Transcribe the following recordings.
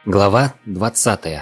Глава 20.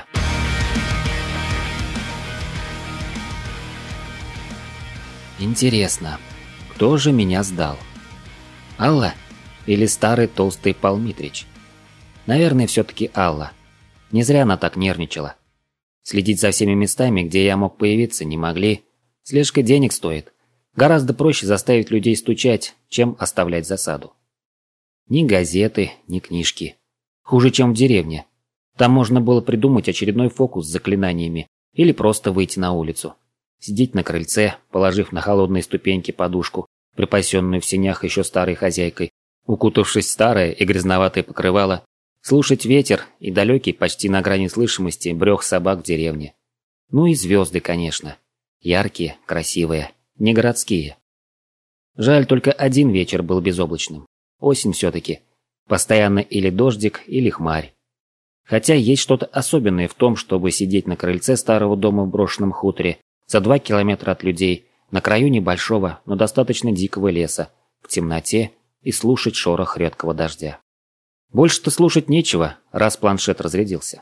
Интересно, кто же меня сдал? Алла или старый толстый Пал Митрич? Наверное, все-таки Алла. Не зря она так нервничала. Следить за всеми местами, где я мог появиться, не могли. Слежка денег стоит. Гораздо проще заставить людей стучать, чем оставлять засаду. Ни газеты, ни книжки. Хуже, чем в деревне. Там можно было придумать очередной фокус с заклинаниями или просто выйти на улицу. Сидеть на крыльце, положив на холодные ступеньки подушку, припасенную в сенях еще старой хозяйкой, укутавшись в старое и грязноватое покрывало, слушать ветер и далекий, почти на грани слышимости, брёх собак в деревне. Ну и звезды, конечно. Яркие, красивые, не городские. Жаль, только один вечер был безоблачным. Осень все-таки. Постоянно или дождик, или хмарь. Хотя есть что-то особенное в том, чтобы сидеть на крыльце старого дома в брошенном хуторе, за 2 километра от людей, на краю небольшого, но достаточно дикого леса, в темноте и слушать шорох редкого дождя. Больше-то слушать нечего, раз планшет разрядился.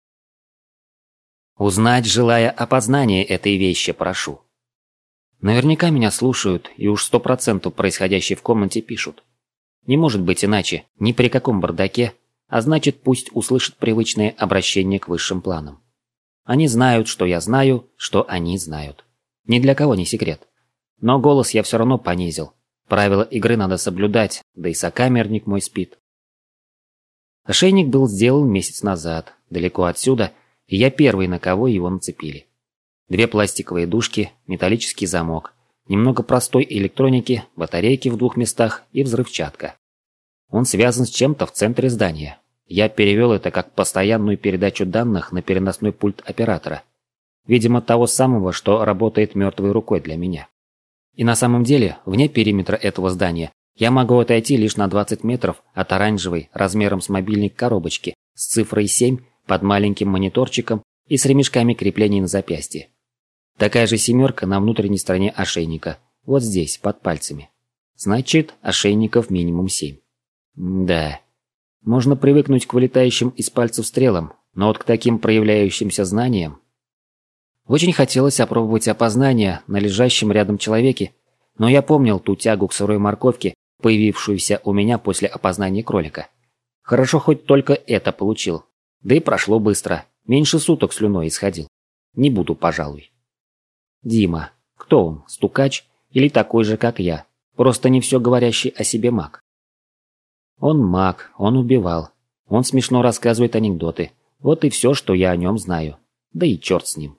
Узнать, желая опознания этой вещи, прошу. Наверняка меня слушают и уж 100% происходящее в комнате пишут. Не может быть иначе, ни при каком бардаке, а значит, пусть услышат привычное обращение к высшим планам. Они знают, что я знаю, что они знают. Ни для кого не секрет. Но голос я все равно понизил. Правила игры надо соблюдать, да и сокамерник мой спит. Ошейник был сделан месяц назад, далеко отсюда, и я первый, на кого его нацепили. 2 пластиковые дужки, металлический замок, немного простой электроники, батарейки в 2 местах и взрывчатка. Он связан с чем-то в центре здания. Я перевел это как постоянную передачу данных на переносной пульт оператора. Видимо, того самого, что работает мертвой рукой для меня. И на самом деле, вне периметра этого здания, я могу отойти лишь на 20 метров от оранжевой, размером с мобильник коробочки, с цифрой 7 под маленьким мониторчиком и с ремешками креплений на запястье. Такая же семерка на внутренней стороне ошейника, вот здесь, под пальцами. Значит, ошейников минимум 7. Да, можно привыкнуть к вылетающим из пальцев стрелам, но вот к таким проявляющимся знаниям... Очень хотелось опробовать опознание на лежащем рядом человеке, но я помнил ту тягу к сырой морковке, появившуюся у меня после опознания кролика. Хорошо, хоть только это получил. Да и прошло быстро, меньше суток слюной исходил. Не буду, пожалуй. Дима. Кто он, стукач или такой же, как я, просто не все говорящий о себе маг? Он маг, он убивал, он смешно рассказывает анекдоты. Вот и все, что я о нем знаю. Да и черт с ним.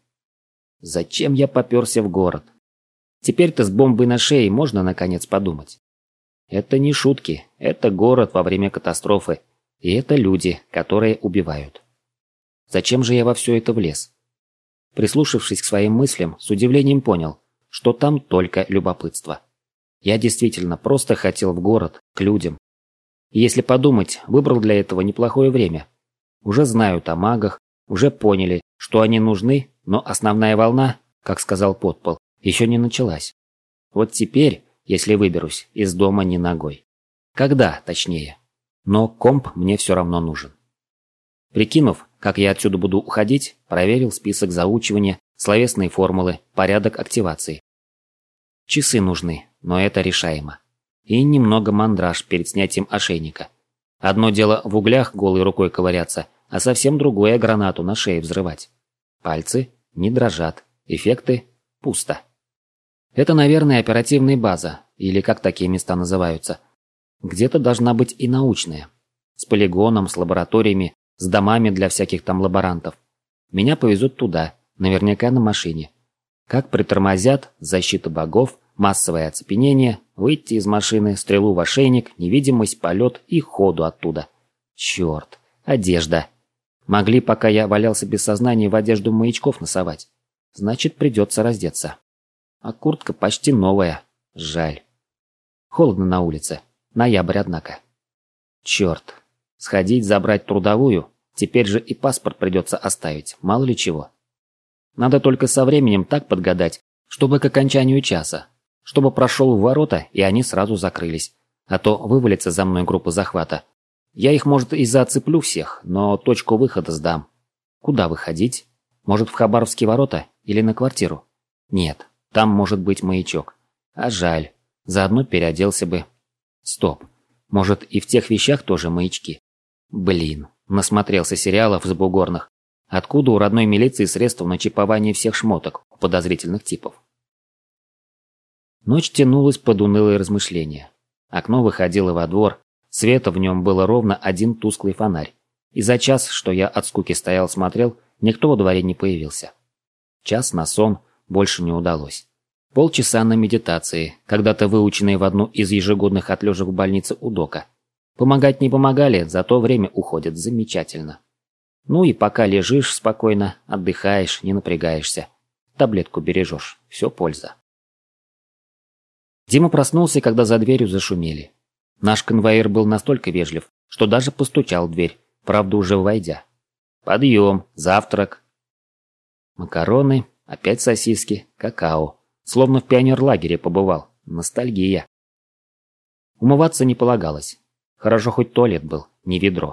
Зачем я попёрся в город? Теперь-то с бомбой на шее можно наконец подумать. Это не шутки, это город во время катастрофы. И это люди, которые убивают. Зачем же я во все это влез? Прислушавшись к своим мыслям, с удивлением понял, что там только любопытство. Я действительно просто хотел в город, к людям. И если подумать, выбрал для этого неплохое время. Уже знают о магах, уже поняли, что они нужны, но основная волна, как сказал Подпол, еще не началась. Вот теперь, если выберусь, из дома ни ногой. Когда, точнее. Но комп мне все равно нужен. Прикинув, как я отсюда буду уходить, проверил список заучивания, словесные формулы, порядок активации. Часы нужны, но это решаемо. И немного мандраж перед снятием ошейника. Одно дело в углях голой рукой ковыряться, а совсем другое гранату на шее взрывать. Пальцы не дрожат, эффекты пусто. Это, наверное, оперативная база, или как такие места называются. Где-то должна быть и научная. С полигоном, с лабораториями, с домами для всяких там лаборантов. Меня повезут туда, наверняка на машине. Как притормозят, защита богов, массовое оцепенение, выйти из машины, стрелу в ошейник, невидимость, полет и ходу оттуда. Черт, одежда. Могли, пока я валялся без сознания, в одежду маячков носовать. Значит, придется раздеться. А куртка почти новая. Жаль. Холодно на улице. Ноябрь, однако. Черт. Сходить, забрать трудовую. Теперь же и паспорт придется оставить. Мало ли чего. Надо только со временем так подгадать, чтобы к окончанию часа. Чтобы прошел в ворота, и они сразу закрылись. А то вывалится за мной группа захвата. Я их, может, и зацеплю всех, но точку выхода сдам. Куда выходить? Может, в Хабаровские ворота или на квартиру? Нет, там может быть маячок. А жаль, заодно переоделся бы. Стоп, может, и в тех вещах тоже маячки? Блин, насмотрелся сериалов забугорных. Откуда у родной милиции средства на чипование всех шмоток у подозрительных типов? Ночь тянулась под унылые размышления. Окно выходило во двор, света в нем было ровно один тусклый фонарь. И за час, что я от скуки смотрел, никто во дворе не появился. Час на сон больше не удалось. Полчаса на медитации, когда-то выученные в одну из ежегодных отлежек в больнице у дока. Помогать не помогали, зато время уходит замечательно. Ну и пока лежишь спокойно, отдыхаешь, не напрягаешься. Таблетку бережешь, все польза. Дима проснулся, когда за дверью зашумели. Наш конвоир был настолько вежлив, что даже постучал в дверь, правда уже войдя. «Подъем, завтрак». Макароны, опять сосиски, какао. Словно в пионерлагере побывал. Ностальгия. Умываться не полагалось. Хорошо хоть туалет был, не ведро.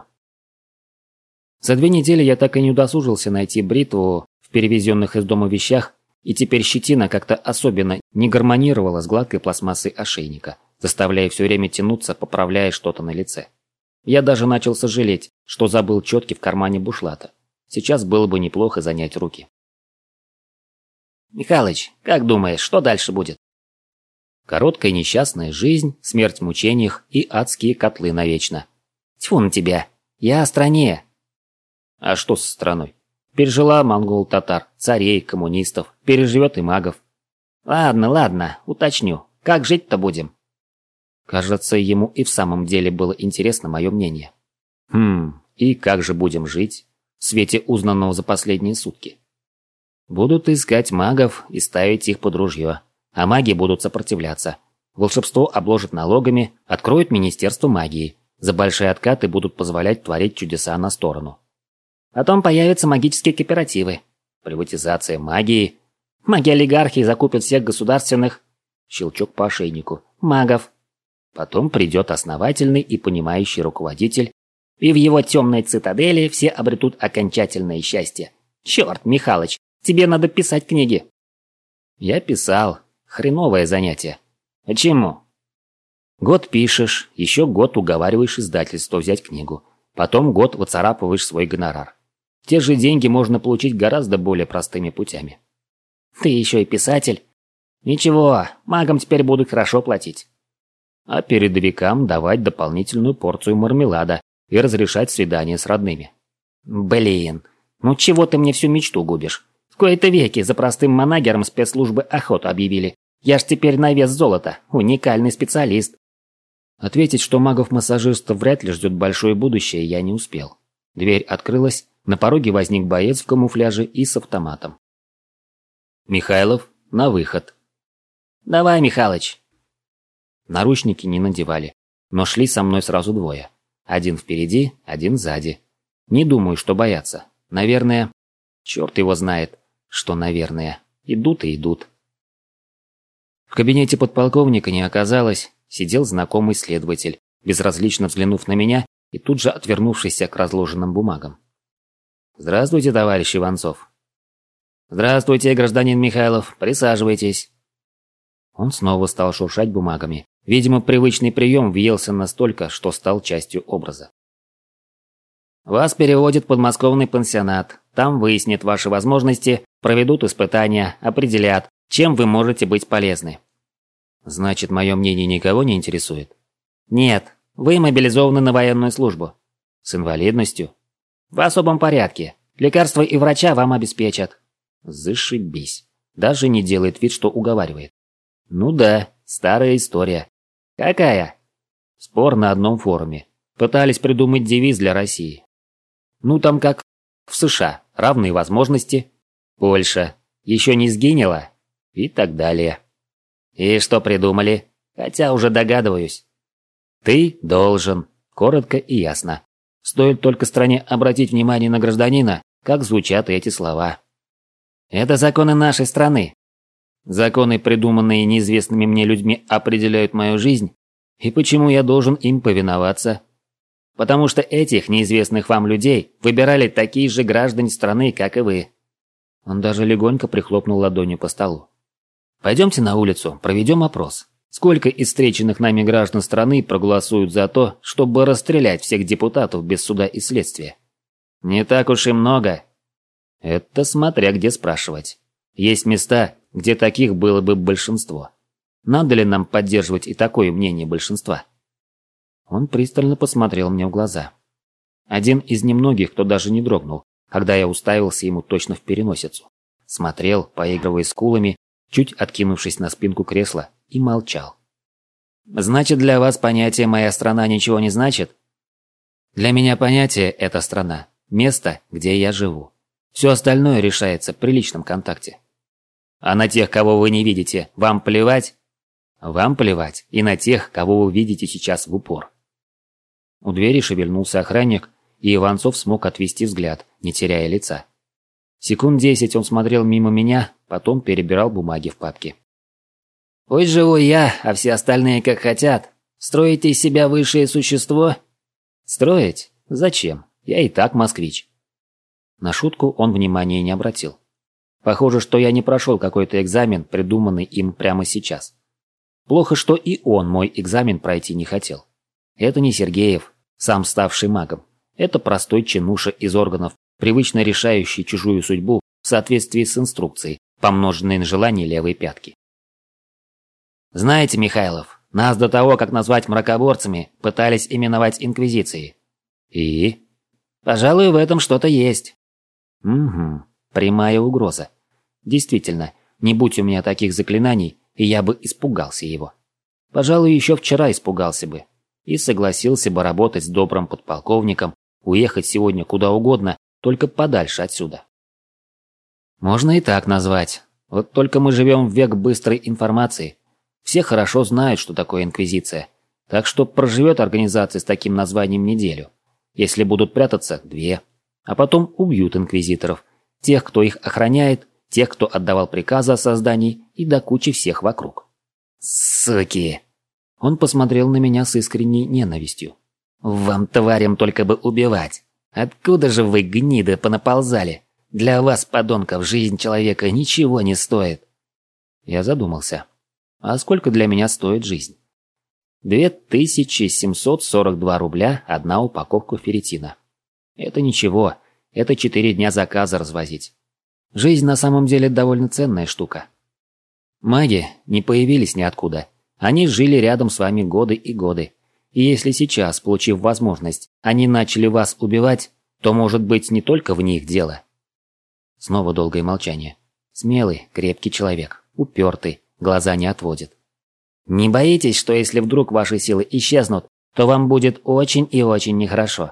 За 2 недели я так и не удосужился найти бритву в перевезенных из дома вещах, и теперь щетина как-то особенно не гармонировала с гладкой пластмассой ошейника, заставляя все время тянуться, поправляя что-то на лице. Я даже начал сожалеть, что забыл четки в кармане бушлата. Сейчас было бы неплохо занять руки. «Михалыч, как думаешь, что дальше будет?» Короткая несчастная жизнь, смерть в мучениях и адские котлы навечно. Тьфу на тебя, я о стране. А что со страной? Пережила монгол-татар, царей, коммунистов, переживет и магов. Ладно, уточню. Как жить-то будем? Кажется, ему и в самом деле было интересно мое мнение. И как же будем жить в свете узнанного за последние сутки? Будут искать магов и ставить их под ружье, а маги будут сопротивляться. Волшебство обложат налогами, откроют Министерство магии. За большие откаты будут позволять творить чудеса на сторону. Потом появятся магические кооперативы. Приватизация магии. Маги-олигархи закупят всех государственных... Щелчок по ошейнику. Магов. Потом придет основательный и понимающий руководитель, и в его темной цитадели все обретут окончательное счастье. Черт, Михалыч, тебе надо писать книги. Я писал. Хреновое занятие. А чему? Год пишешь, еще год уговариваешь издательство взять книгу. Потом год выцарапываешь свой гонорар. Те же деньги можно получить гораздо более простыми путями. Ты еще и писатель. Ничего, магам теперь будут хорошо платить. А передовикам давать дополнительную порцию мармелада и разрешать свидания с родными. Блин, ну чего ты мне всю мечту губишь? В кои-то веки за простым манагером спецслужбы охоту объявили. Я ж теперь на вес золота, уникальный специалист. Ответить, что магов-массажистов вряд ли ждет большое будущее, я не успел. Дверь открылась, на пороге возник боец в камуфляже и с автоматом. «Михайлов, на выход». «Давай, Михалыч». Наручники не надевали, но шли со мной сразу 2. Один впереди, один сзади. Не думаю, что боятся. Наверное... Черт его знает, что наверное. Идут и идут. В кабинете подполковника не оказалось, сидел знакомый следователь, безразлично взглянув на меня и тут же отвернувшийся к разложенным бумагам. «Здравствуйте, товарищ Иванцов». «Здравствуйте, гражданин Михайлов, присаживайтесь». Он снова стал шуршать бумагами. Видимо, привычный прием въелся настолько, что стал частью образа. «Вас переводят в подмосковный пансионат. Там выяснят ваши возможности, проведут испытания, определят, чем вы можете быть полезны». «Значит, мое мнение никого не интересует?» «Нет, вы мобилизованы на военную службу». «С инвалидностью?» «В особом порядке. Лекарства и врача вам обеспечат». «Зашибись. Даже не делает вид, что уговаривает». «Ну да, старая история». «Какая?» «Спор на одном форуме. Пытались придумать девиз для России. Ну там как в США. Равные возможности. Польша. Еще не сгинела. И так далее». «И что придумали? Хотя уже догадываюсь». «Ты должен». Коротко и ясно. Стоит только стране обратить внимание на гражданина, как звучат эти слова. «Это законы нашей страны. Законы, придуманные неизвестными мне людьми, определяют мою жизнь. И почему я должен им повиноваться?» Потому что этих неизвестных вам людей выбирали такие же граждане страны, как и вы». Он даже легонько прихлопнул ладонью по столу. «Пойдемте на улицу, проведем опрос. Сколько из встреченных нами граждан страны проголосуют за то, чтобы расстрелять всех депутатов без суда и следствия?» «Не так уж и много». «Это смотря где спрашивать. Есть места, где таких было бы большинство. Надо ли нам поддерживать и такое мнение большинства?» Он пристально посмотрел мне в глаза. Один из немногих, кто даже не дрогнул, когда я уставился ему точно в переносицу. Смотрел, поигрывая скулами, чуть откинувшись на спинку кресла, и молчал. «Значит, для вас понятие «моя страна» ничего не значит?» «Для меня понятие – это страна, место, где я живу. Все остальное решается при личном контакте». «А на тех, кого вы не видите, вам плевать?» «Вам плевать и на тех, кого вы видите сейчас в упор». У двери шевельнулся охранник, и Иванцов смог отвести взгляд, не теряя лица. Секунд 10 он смотрел мимо меня, потом перебирал бумаги в папке. «Пусть живу я, а все остальные как хотят. Строите из себя высшее существо?» «Строить? Зачем? Я и так москвич». На шутку он внимания не обратил. Похоже, что я не прошел какой-то экзамен, придуманный им прямо сейчас. Плохо, что и он мой экзамен пройти не хотел. Это не Сергеев, сам ставший магом. Это простой чинуша из органов, привычно решающий чужую судьбу в соответствии с инструкцией, помноженной на желание левой пятки. «Знаете, Михайлов, нас до того, как назвать мракоборцами, пытались именовать инквизицией». «И?» «Пожалуй, в этом что-то есть». «Угу, прямая угроза. Действительно, не будь у меня таких заклинаний, и я бы испугался его. Пожалуй, еще вчера испугался бы. И согласился бы работать с добрым подполковником, уехать сегодня куда угодно, только подальше отсюда». «Можно и так назвать. Вот только мы живем в век быстрой информации. Все хорошо знают, что такое инквизиция. Так что проживет организация с таким названием неделю. Если будут прятаться – 2. А потом убьют инквизиторов. Тех, кто их охраняет, тех, кто отдавал приказы о создании, и до кучи всех вокруг. «Суки!» Он посмотрел на меня с искренней ненавистью. «Вам, тварям, только бы убивать. Откуда же вы, гниды, понаползали? Для вас, подонков, жизнь человека ничего не стоит». Я задумался. А сколько для меня стоит жизнь? 2742 рубля одна упаковка ферритина. Это ничего, это 4 дня заказа развозить. Жизнь на самом деле довольно ценная штука. Маги не появились ниоткуда. Они жили рядом с вами годы и годы. И если сейчас, получив возможность, они начали вас убивать, то может быть не только в них дело. Снова долгое молчание. Смелый, крепкий человек, упертый, глаза не отводит. «Не боитесь, что если вдруг ваши силы исчезнут, то вам будет очень и очень нехорошо?»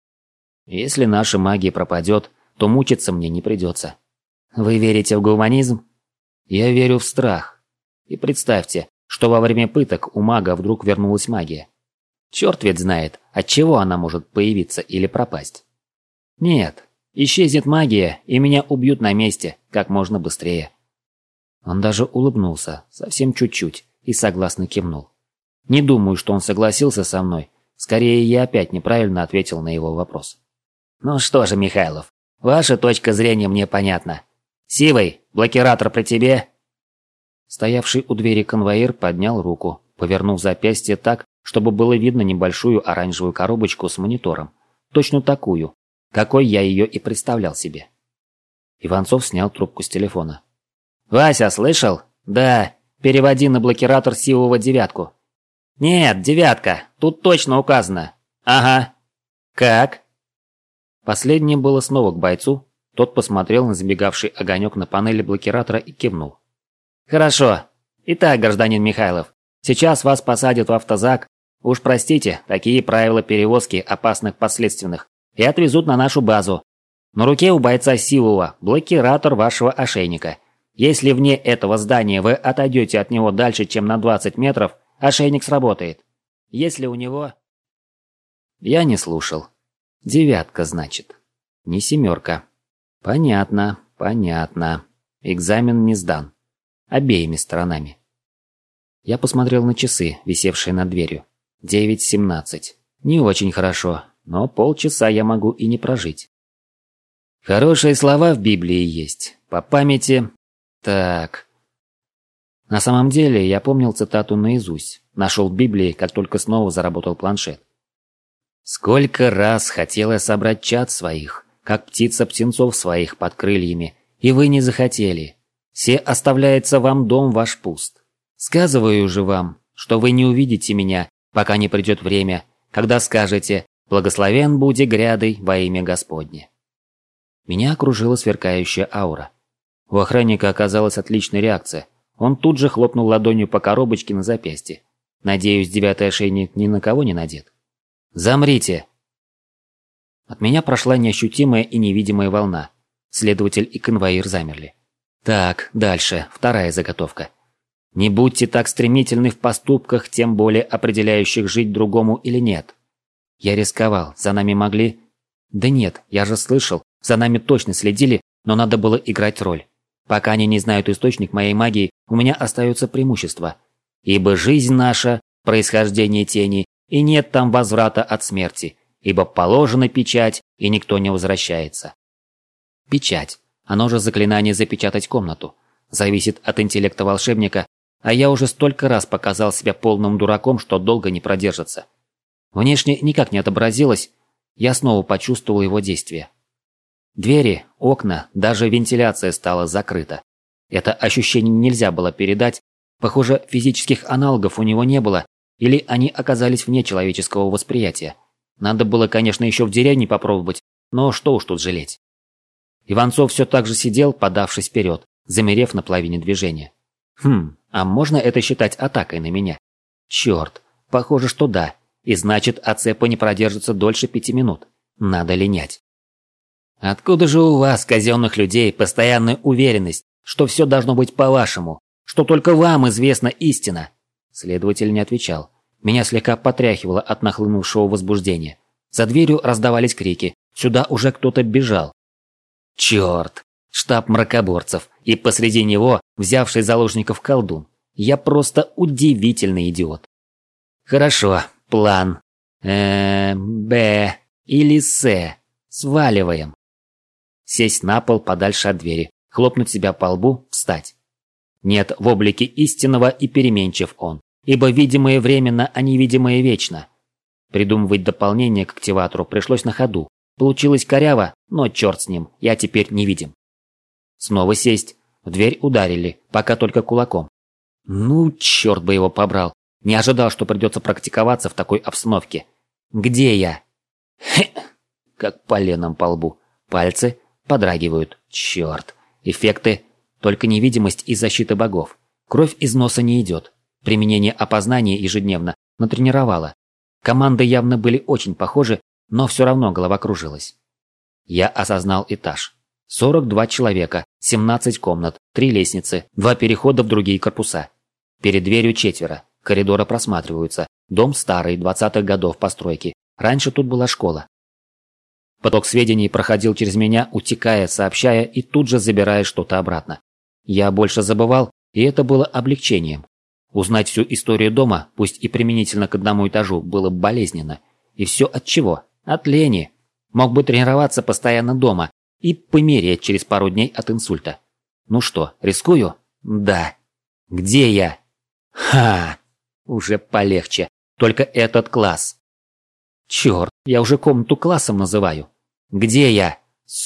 «Если наша магия пропадет, то мучиться мне не придется». «Вы верите в гуманизм?» «Я верю в страх. И представьте, что во время пыток у мага вдруг вернулась магия. Черт ведь знает, от чего она может появиться или пропасть. Нет, исчезнет магия, и меня убьют на месте, как можно быстрее». Он даже улыбнулся, совсем чуть-чуть, и согласно кивнул. Не думаю, что он согласился со мной. Скорее, я опять неправильно ответил на его вопрос. «Ну что же, Михайлов, ваша точка зрения мне понятна. Сивый, блокиратор при тебе?» Стоявший у двери конвоир поднял руку, повернув запястье так, чтобы было видно небольшую оранжевую коробочку с монитором. Точно такую, какой я ее и представлял себе. Иванцов снял трубку с телефона. «Вася, слышал? Да, переводи на блокиратор сивого 9. «Нет, 9, тут точно указано». «Ага». «Как?» Последнее было снова к бойцу. Тот посмотрел на забегавший огонек на панели блокиратора и кивнул. «Хорошо. Итак, гражданин Михайлов, сейчас вас посадят в автозак. Уж простите, такие правила перевозки опасных последственных. И отвезут на нашу базу. На руке у бойца сивого блокиратор вашего ошейника. Если вне этого здания вы отойдете от него дальше, чем на 20 метров, ошейник сработает. Если у него...» Я не слушал. 9, значит. Не 7. Понятно, понятно. Экзамен не сдан. Обеими сторонами. Я посмотрел на часы, висевшие над дверью. 9:17. Не очень хорошо, но полчаса я могу и не прожить. Хорошие слова в Библии есть. По памяти... Так... На самом деле, я помнил цитату наизусть. Нашел в Библии, как только снова заработал планшет. «Сколько раз хотел я собрать чад своих, как птица птенцов своих под крыльями, и вы не захотели. Се оставляется вам дом ваш пуст. Сказываю же вам, что вы не увидите меня, пока не придет время, когда скажете: благословен буди грядой во имя Господне». Меня окружила сверкающая аура. У охранника оказалась отличная реакция. Он тут же хлопнул ладонью по коробочке на запястье. Надеюсь, 9-й ошейник ни на кого не надет. «Замрите!» От меня прошла неощутимая и невидимая волна. Следователь и конвоир замерли. Так, дальше, вторая заготовка. Не будьте так стремительны в поступках, тем более определяющих, жить другому или нет. Я рисковал, за нами могли... Да нет, я же слышал, за нами точно следили, но надо было играть роль. Пока они не знают источник моей магии, у меня остается преимущество. Ибо жизнь наша – происхождение тени, и нет там возврата от смерти, ибо положена печать, и никто не возвращается. Печать. Оно же заклинание запечатать комнату. Зависит от интеллекта волшебника, а я уже столько раз показал себя полным дураком, что долго не продержится. Внешне никак не отобразилось, я снова почувствовал его действие. Двери, окна, даже вентиляция стала закрыта. Это ощущение нельзя было передать, похоже, физических аналогов у него не было, или они оказались вне человеческого восприятия. Надо было, конечно, еще в деревне попробовать, но что уж тут жалеть. Иванцов все так же сидел, подавшись вперед, замерев на половине движения. А можно это считать атакой на меня? Черт, похоже, что да, и значит, ацепа не продержится дольше 5 минут. Надо линять. Откуда же у вас, казенных людей, постоянная уверенность, что все должно быть по-вашему, что только вам известна истина? Следователь не отвечал. Меня слегка потряхивало от нахлынувшего возбуждения. За дверью раздавались крики. Сюда уже кто-то бежал. Черт! Штаб мракоборцев. И посреди него взявший заложников колдун. Я просто удивительный идиот. Хорошо, план. Б или С. Сваливаем. Сесть на пол подальше от двери, хлопнуть себя по лбу, встать. Нет, в облике истинного и переменчив он, ибо видимое временно, а невидимое вечно. Придумывать дополнение к активатору пришлось на ходу. Получилось коряво, но черт с ним, я теперь невидим. Снова сесть. В дверь ударили, пока только кулаком. Ну, черт бы его побрал. Не ожидал, что придется практиковаться в такой обстановке. Где я? Хе! Как поленом по лбу. Пальцы подрагивают. Черт. Эффекты. Только невидимость и защита богов. Кровь из носа не идет. Применение опознания ежедневно натренировало. Команды явно были очень похожи, но все равно голова кружилась. Я осознал этаж. 42 человека, 17 комнат, 3 лестницы, 2 перехода в другие корпуса. Перед дверью 4. Коридоры просматриваются. Дом старый, 20-х годов постройки. Раньше тут была школа. Поток сведений проходил через меня, утекая, сообщая и тут же забирая что-то обратно. Я больше забывал, и это было облегчением. Узнать всю историю дома, пусть и применительно к одному этажу, было болезненно. И все от чего? От лени. Мог бы тренироваться постоянно дома и помереть через пару дней от инсульта. Ну что, рискую? Да. Где я? Ха! Уже полегче. Только этот класс. Черт, я уже комнату классом называю. Где я?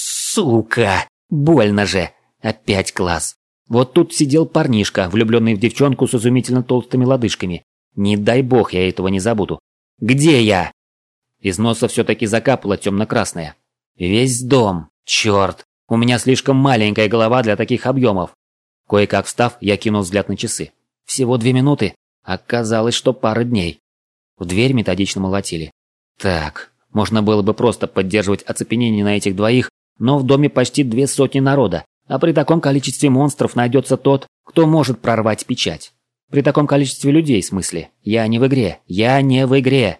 Сука! Больно же. Опять класс. Вот тут сидел парнишка, влюбленный в девчонку с изумительно толстыми лодыжками. Не дай бог я этого не забуду. Где я? Из носа все-таки закапало темно-красное. Весь дом. Черт, у меня слишком маленькая голова для таких объемов. Кое-как встав, я кинул взгляд на часы. Всего 2 минуты. Оказалось, что пара дней. В дверь методично молотили. Так, можно было бы просто поддерживать оцепенение на этих двоих, но в доме почти 200 народа, а при таком количестве монстров найдется тот, кто может прорвать печать. При таком количестве людей, в смысле. Я не в игре. Я не в игре.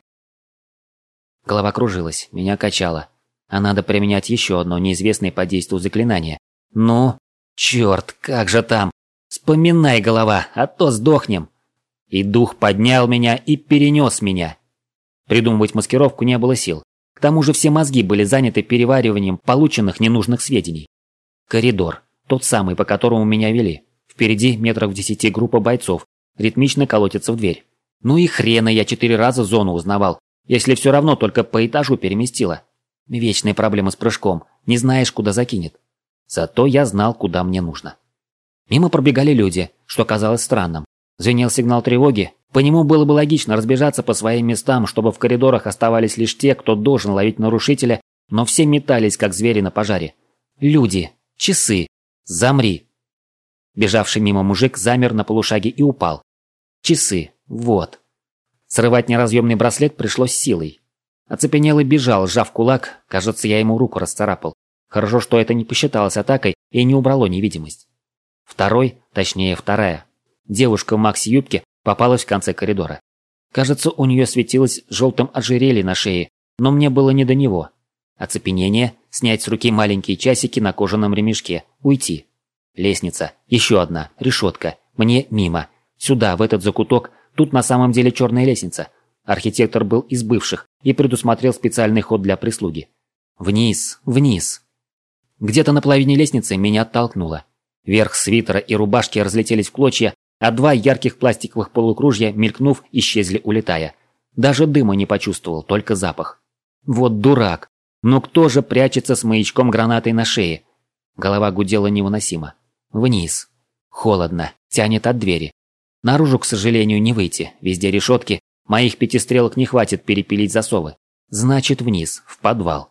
Голова кружилась, меня качало. А надо применять еще одно неизвестное по действию заклинание. Ну, черт, как же там? Вспоминай, голова, а то сдохнем. И дух поднял меня и перенес меня. Придумывать маскировку не было сил. К тому же все мозги были заняты перевариванием полученных ненужных сведений. Коридор. Тот самый, по которому меня вели. Впереди метров в 10 группа бойцов. Ритмично колотится в дверь. Ну и хрена я 4 раза зону узнавал, если все равно только по этажу переместила. Вечные проблемы с прыжком. Не знаешь, куда закинет. Зато я знал, куда мне нужно. Мимо пробегали люди, что казалось странным. Звенел сигнал тревоги. По нему было бы логично разбежаться по своим местам, чтобы в коридорах оставались лишь те, кто должен ловить нарушителя, но все метались, как звери на пожаре. Люди. Часы. Замри. Бежавший мимо мужик замер на полушаге и упал. Часы. Вот. Срывать неразъемный браслет пришлось силой. Оцепенелый бежал, сжав кулак, кажется, я ему руку расцарапал. Хорошо, что это не посчиталось атакой и не убрало невидимость. Вторая. Девушка в макси-юбке попалась в конце коридора. Кажется, у нее светилось желтым ожерелье на шее, но мне было не до него. Оцепенение, снять с руки маленькие часики на кожаном ремешке, уйти. Лестница, еще одна, решетка, мне мимо. Сюда, в этот закуток, тут на самом деле черная лестница. Архитектор был из бывших и предусмотрел специальный ход для прислуги. Вниз. Где-то на половине лестницы меня оттолкнуло. Верх свитера и рубашки разлетелись в клочья, а 2 ярких пластиковых полукружья, мелькнув, исчезли, улетая. Даже дыма не почувствовал, только запах. Вот дурак. Но кто же прячется с маячком гранатой на шее? Голова гудела невыносимо. Вниз. Холодно. Тянет от двери. Наружу, к сожалению, не выйти. Везде решетки. Моих 5 стрелок не хватит перепилить засовы. Значит, вниз, в подвал.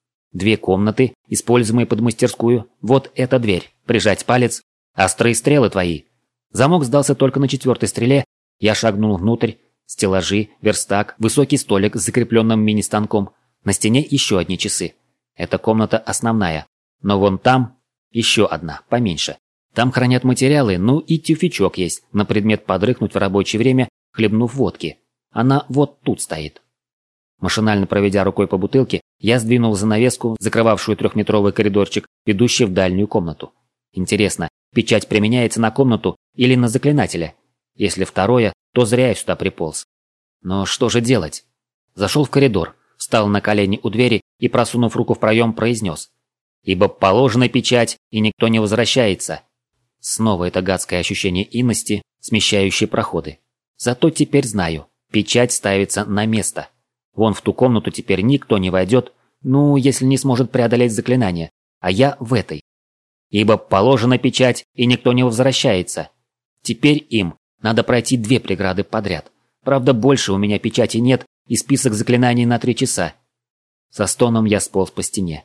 2 комнаты, используемые под мастерскую. Вот эта дверь. Прижать палец. Острые стрелы твои. Замок сдался только на 4-й стреле. Я шагнул внутрь. Стеллажи, верстак, высокий столик с закрепленным мини-станком. На стене еще одни часы. Эта комната основная. Но вон там еще одна, поменьше. Там хранят материалы, ну и тюфячок есть, на предмет подрыхнуть в рабочее время, хлебнув водки. Она вот тут стоит. Машинально проведя рукой по бутылке, я сдвинул занавеску, закрывавшую 3-метровый коридорчик, ведущий в дальнюю комнату. Интересно, печать применяется на комнату или на заклинателя? Если второе, то зря я сюда приполз. Но что же делать? Зашел в коридор, встал на колени у двери и, просунув руку в проем, произнес: «Ибо положена печать, и никто не возвращается». Снова это гадское ощущение инности, смещающее проходы. Зато теперь знаю, печать ставится на место. Вон в ту комнату теперь никто не войдет, ну, если не сможет преодолеть заклинание, а я в этой. Ибо положена печать, и никто не возвращается. Теперь им надо пройти 2 преграды подряд. Правда, больше у меня печати нет, и список заклинаний на 3 часа. Со стоном я сполз по стене.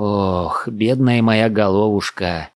Ох, бедная моя головушка.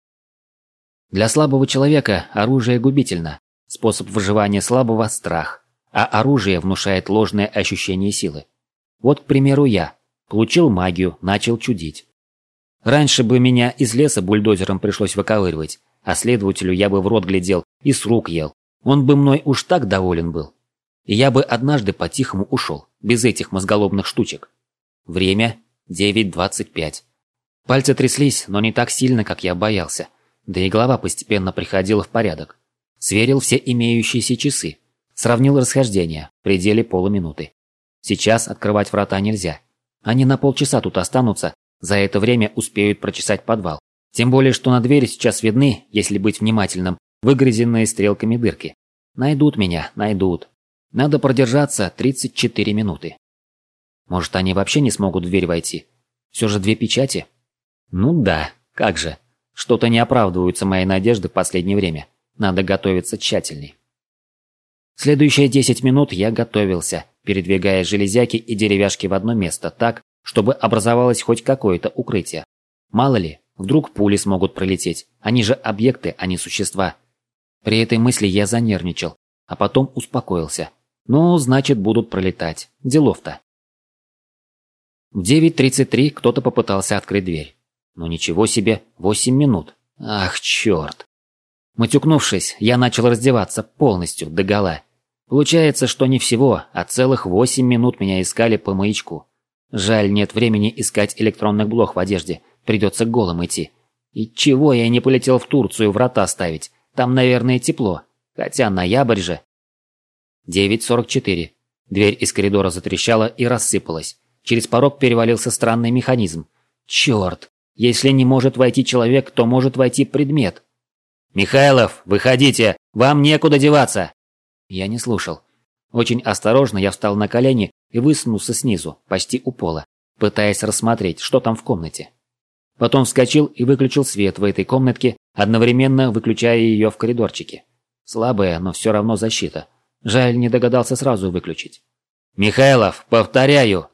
Для слабого человека оружие губительно. Способ выживания слабого – страх. А оружие внушает ложное ощущение силы. Вот, к примеру, я. Получил магию, начал чудить. Раньше бы меня из леса бульдозером пришлось выковыривать, а следователю я бы в рот глядел и с рук ел. Он бы мной уж так доволен был. И я бы однажды по-тихому ушел, без этих мозголобных штучек. Время 9:25. Пальцы тряслись, но не так сильно, как я боялся. Да и голова постепенно приходила в порядок. Сверил все имеющиеся часы. Сравнил расхождения в пределе полуминуты. Сейчас открывать врата нельзя. Они на полчаса тут останутся, за это время успеют прочесать подвал. Тем более, что на двери сейчас видны, если быть внимательным, выгрызенные стрелками дырки. Найдут меня, найдут. Надо продержаться 34 минуты. Может, они вообще не смогут в дверь войти? Все же 2 печати? Ну да, как же. Что-то не оправдываются мои надежды в последнее время. Надо готовиться тщательней. Следующие 10 минут я готовился, передвигая железяки и деревяшки в одно место так, чтобы образовалось хоть какое-то укрытие. Мало ли, вдруг пули смогут пролететь. Они же объекты, а не существа. При этой мысли я занервничал, а потом успокоился. Ну, значит, будут пролетать. Делов-то. В 9:33 кто-то попытался открыть дверь. Но ничего себе, 8 минут. Ах, черт. Матюкнувшись, я начал раздеваться полностью, догола. Получается, что не всего, а целых 8 минут меня искали по маячку. Жаль, нет времени искать электронных блох в одежде, придется голым идти. И чего я не полетел в Турцию врата ставить? Там, наверное, тепло. Хотя ноябрь же. 9:44. Дверь из коридора затрещала и рассыпалась. Через порог перевалился странный механизм. Черт! Если не может войти человек, то может войти предмет. «Михайлов, выходите! Вам некуда деваться!» Я не слушал. Очень осторожно я встал на колени и высунулся снизу, почти у пола, пытаясь рассмотреть, что там в комнате. Потом вскочил и выключил свет в этой комнатке, одновременно выключая ее в коридорчике. Слабая, но все равно защита. Жаль, не догадался сразу выключить. «Михайлов, повторяю!»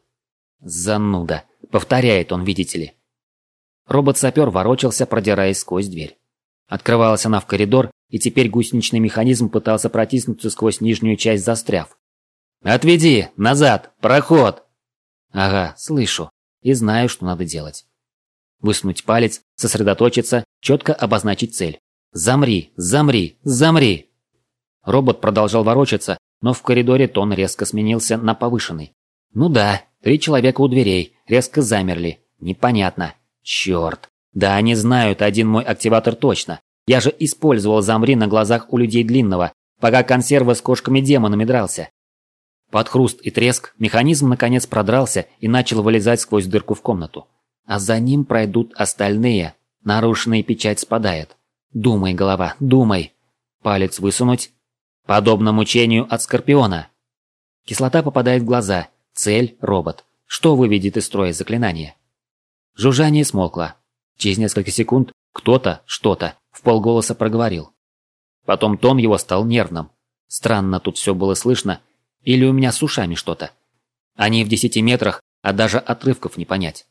Зануда. Повторяет он, видите ли. Робот-сапер ворочался, продираясь сквозь дверь. Открывалась она в коридор, и теперь гусеничный механизм пытался протиснуться сквозь нижнюю часть, застряв. «Отведи! Назад! Проход!» Ага, слышу. И знаю, что надо делать. Высунуть палец, сосредоточиться, четко обозначить цель. «Замри! Замри! Замри!» Робот продолжал ворочаться, но в коридоре тон резко сменился на повышенный. Ну да, 3 человека у дверей, резко замерли. Непонятно. Черт. Да они знают один мой активатор точно. Я же использовал замри на глазах у людей длинного, пока консерва с кошками-демонами дрался. Под хруст и треск механизм наконец продрался и начал вылезать сквозь дырку в комнату. А за ним пройдут остальные. Нарушенная печать спадает. Думай, голова, думай. Палец высунуть. Подобно мучению от скорпиона. Кислота попадает в глаза. Цель – робот. Что выведет из строя заклинание? Жужжание смолкло. Через несколько секунд кто-то, что-то, вполголоса проговорил. Потом тон его стал нервным. Странно тут все было слышно. Или у меня с ушами что-то. Они в 10 метрах, а даже отрывков не понять.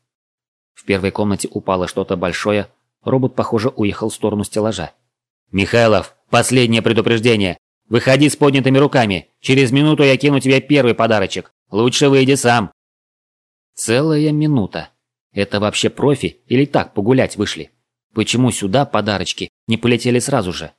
В первой комнате упало что-то большое. Робот, похоже, уехал в сторону стеллажа. «Михайлов, последнее предупреждение! Выходи с поднятыми руками! Через минуту я кину тебе первый подарочек! Лучше выйди сам!» Целая минута. Это вообще профи или так погулять вышли? Почему сюда подарочки не полетели сразу же?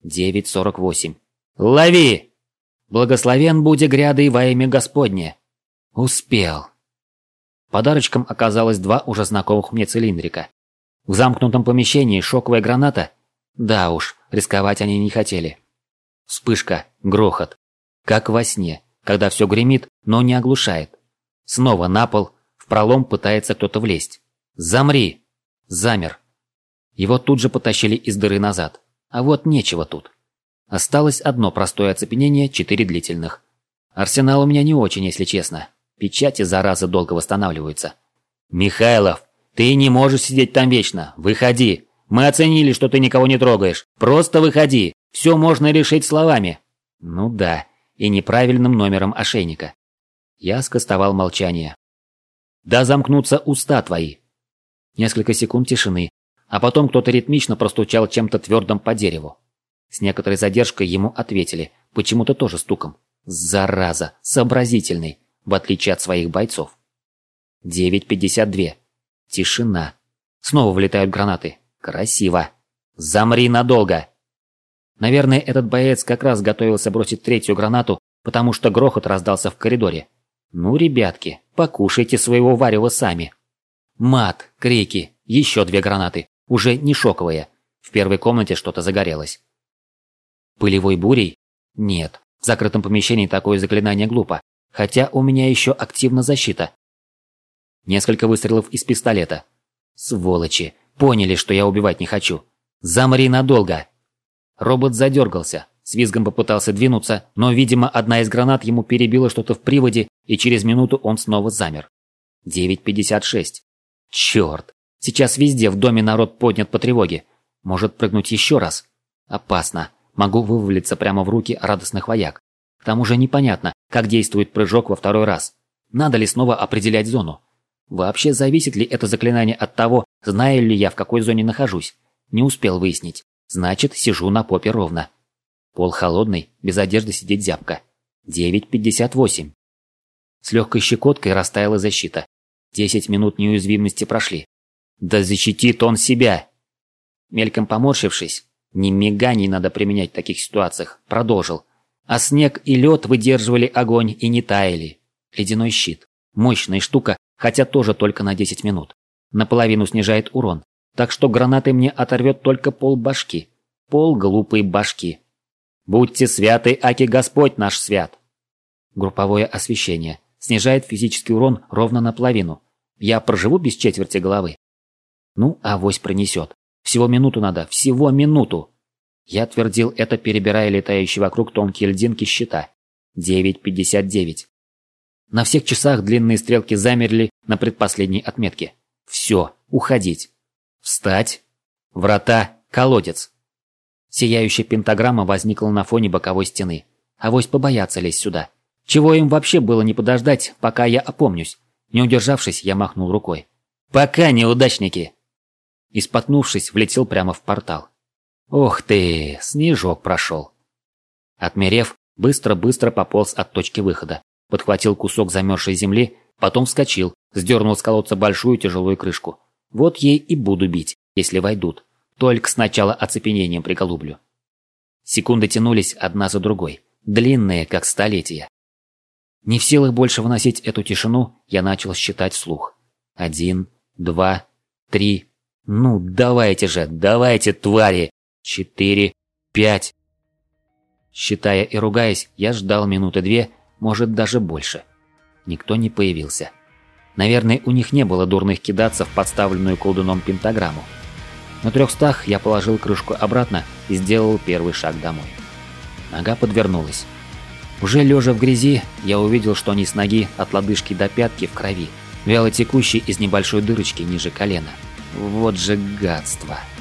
9:48. «Лови! Благословен буди гряды во имя Господне!» Успел. Подарочком оказалось 2 уже знакомых мне цилиндрика. В замкнутом помещении шоковая граната? Да уж, рисковать они не хотели. Вспышка, грохот. Как во сне, когда все гремит, но не оглушает. Снова на пол, в пролом пытается кто-то влезть. «Замри!» Замер. Его тут же потащили из дыры назад. А вот нечего тут. Осталось одно простое оцепенение, 4 длительных. Арсенал у меня не очень, если честно. Печати, зараза, долго восстанавливаются. «Михайлов, ты не можешь сидеть там вечно. Выходи. Мы оценили, что ты никого не трогаешь. Просто выходи. Все можно решить словами». Ну да, и неправильным номером ошейника. Я скостовал молчание. «Да замкнутся уста твои». Несколько секунд тишины, а потом кто-то ритмично простучал чем-то твердым по дереву. С некоторой задержкой ему ответили, почему-то тоже стуком. Зараза, сообразительный, в отличие от своих бойцов. 9:52. Тишина. Снова влетают гранаты. Красиво. «Замри надолго!» Наверное, этот боец как раз готовился бросить 3-ю гранату, потому что грохот раздался в коридоре. Ну, ребятки, покушайте своего варева сами. Мат, крики, еще 2 гранаты, уже не шоковые. В первой комнате что-то загорелось. Пылевой бурей? Нет, в закрытом помещении такое заклинание глупо, хотя у меня еще активна защита. Несколько выстрелов из пистолета. Сволочи, поняли, что я убивать не хочу. Замри надолго. Робот задергался, с визгом попытался двинуться, но, видимо, одна из гранат ему перебила что-то в приводе, и через минуту он снова замер. 9:56. Черт, сейчас везде в доме народ поднят по тревоге. Может прыгнуть еще раз? Опасно, могу вывалиться прямо в руки радостных вояк. К тому же непонятно, как действует прыжок во 2-й раз. Надо ли снова определять зону? Вообще зависит ли это заклинание от того, знаю ли я, в какой зоне нахожусь? Не успел выяснить. Значит, сижу на попе ровно. Пол холодный, без одежды сидеть зябко. 9:58. С легкой щекоткой растаяла защита. 10 минут неуязвимости прошли. Да защитит он себя! Мельком поморщившись, ни миганий надо применять в таких ситуациях, продолжил. А снег и лед выдерживали огонь и не таяли. Ледяной щит. Мощная штука, хотя тоже только на 10 минут. Наполовину снижает урон. Так что гранатой мне оторвет только полбашки. Пол глупой башки. Будьте святы, аки Господь наш свят. Групповое освещение. Снижает физический урон ровно наполовину. Я проживу без четверти головы? Ну, авось пронесет. Всего минуту надо, всего минуту. Я твердил это, перебирая летающие вокруг тонкие льдинки щита. 9:59. На всех часах длинные стрелки замерли на предпоследней отметке. Все, уходить. Встать. Врата, колодец. Сияющая пентаграмма возникла на фоне боковой стены. Авось побоятся лезть сюда. Чего им вообще было не подождать, пока я опомнюсь? Не удержавшись, я махнул рукой. «Пока, неудачники!» И, споткнувшись, влетел прямо в портал. Ох ты, снежок прошел. Отмерев, быстро-быстро пополз от точки выхода. Подхватил кусок замерзшей земли, потом вскочил, сдернул с колодца большую тяжелую крышку. Вот ей и буду бить, если войдут. Только сначала оцепенением приголублю. Секунды тянулись одна за другой, длинные, как столетия. Не в силах больше выносить эту тишину, я начал считать вслух. 1, 2, 3. Ну, давайте же, давайте, твари! 4, 5. Считая и ругаясь, я ждал минуты 2, может даже больше. Никто не появился. Наверное, у них не было дурных кидаться в подставленную колдуном пентаграмму. На 300 я положил крышку обратно и сделал первый шаг домой. Нога подвернулась. Уже лежа в грязи, я увидел, что низ ноги от лодыжки до пятки в крови, вяло текущей из небольшой дырочки ниже колена. Вот же гадство.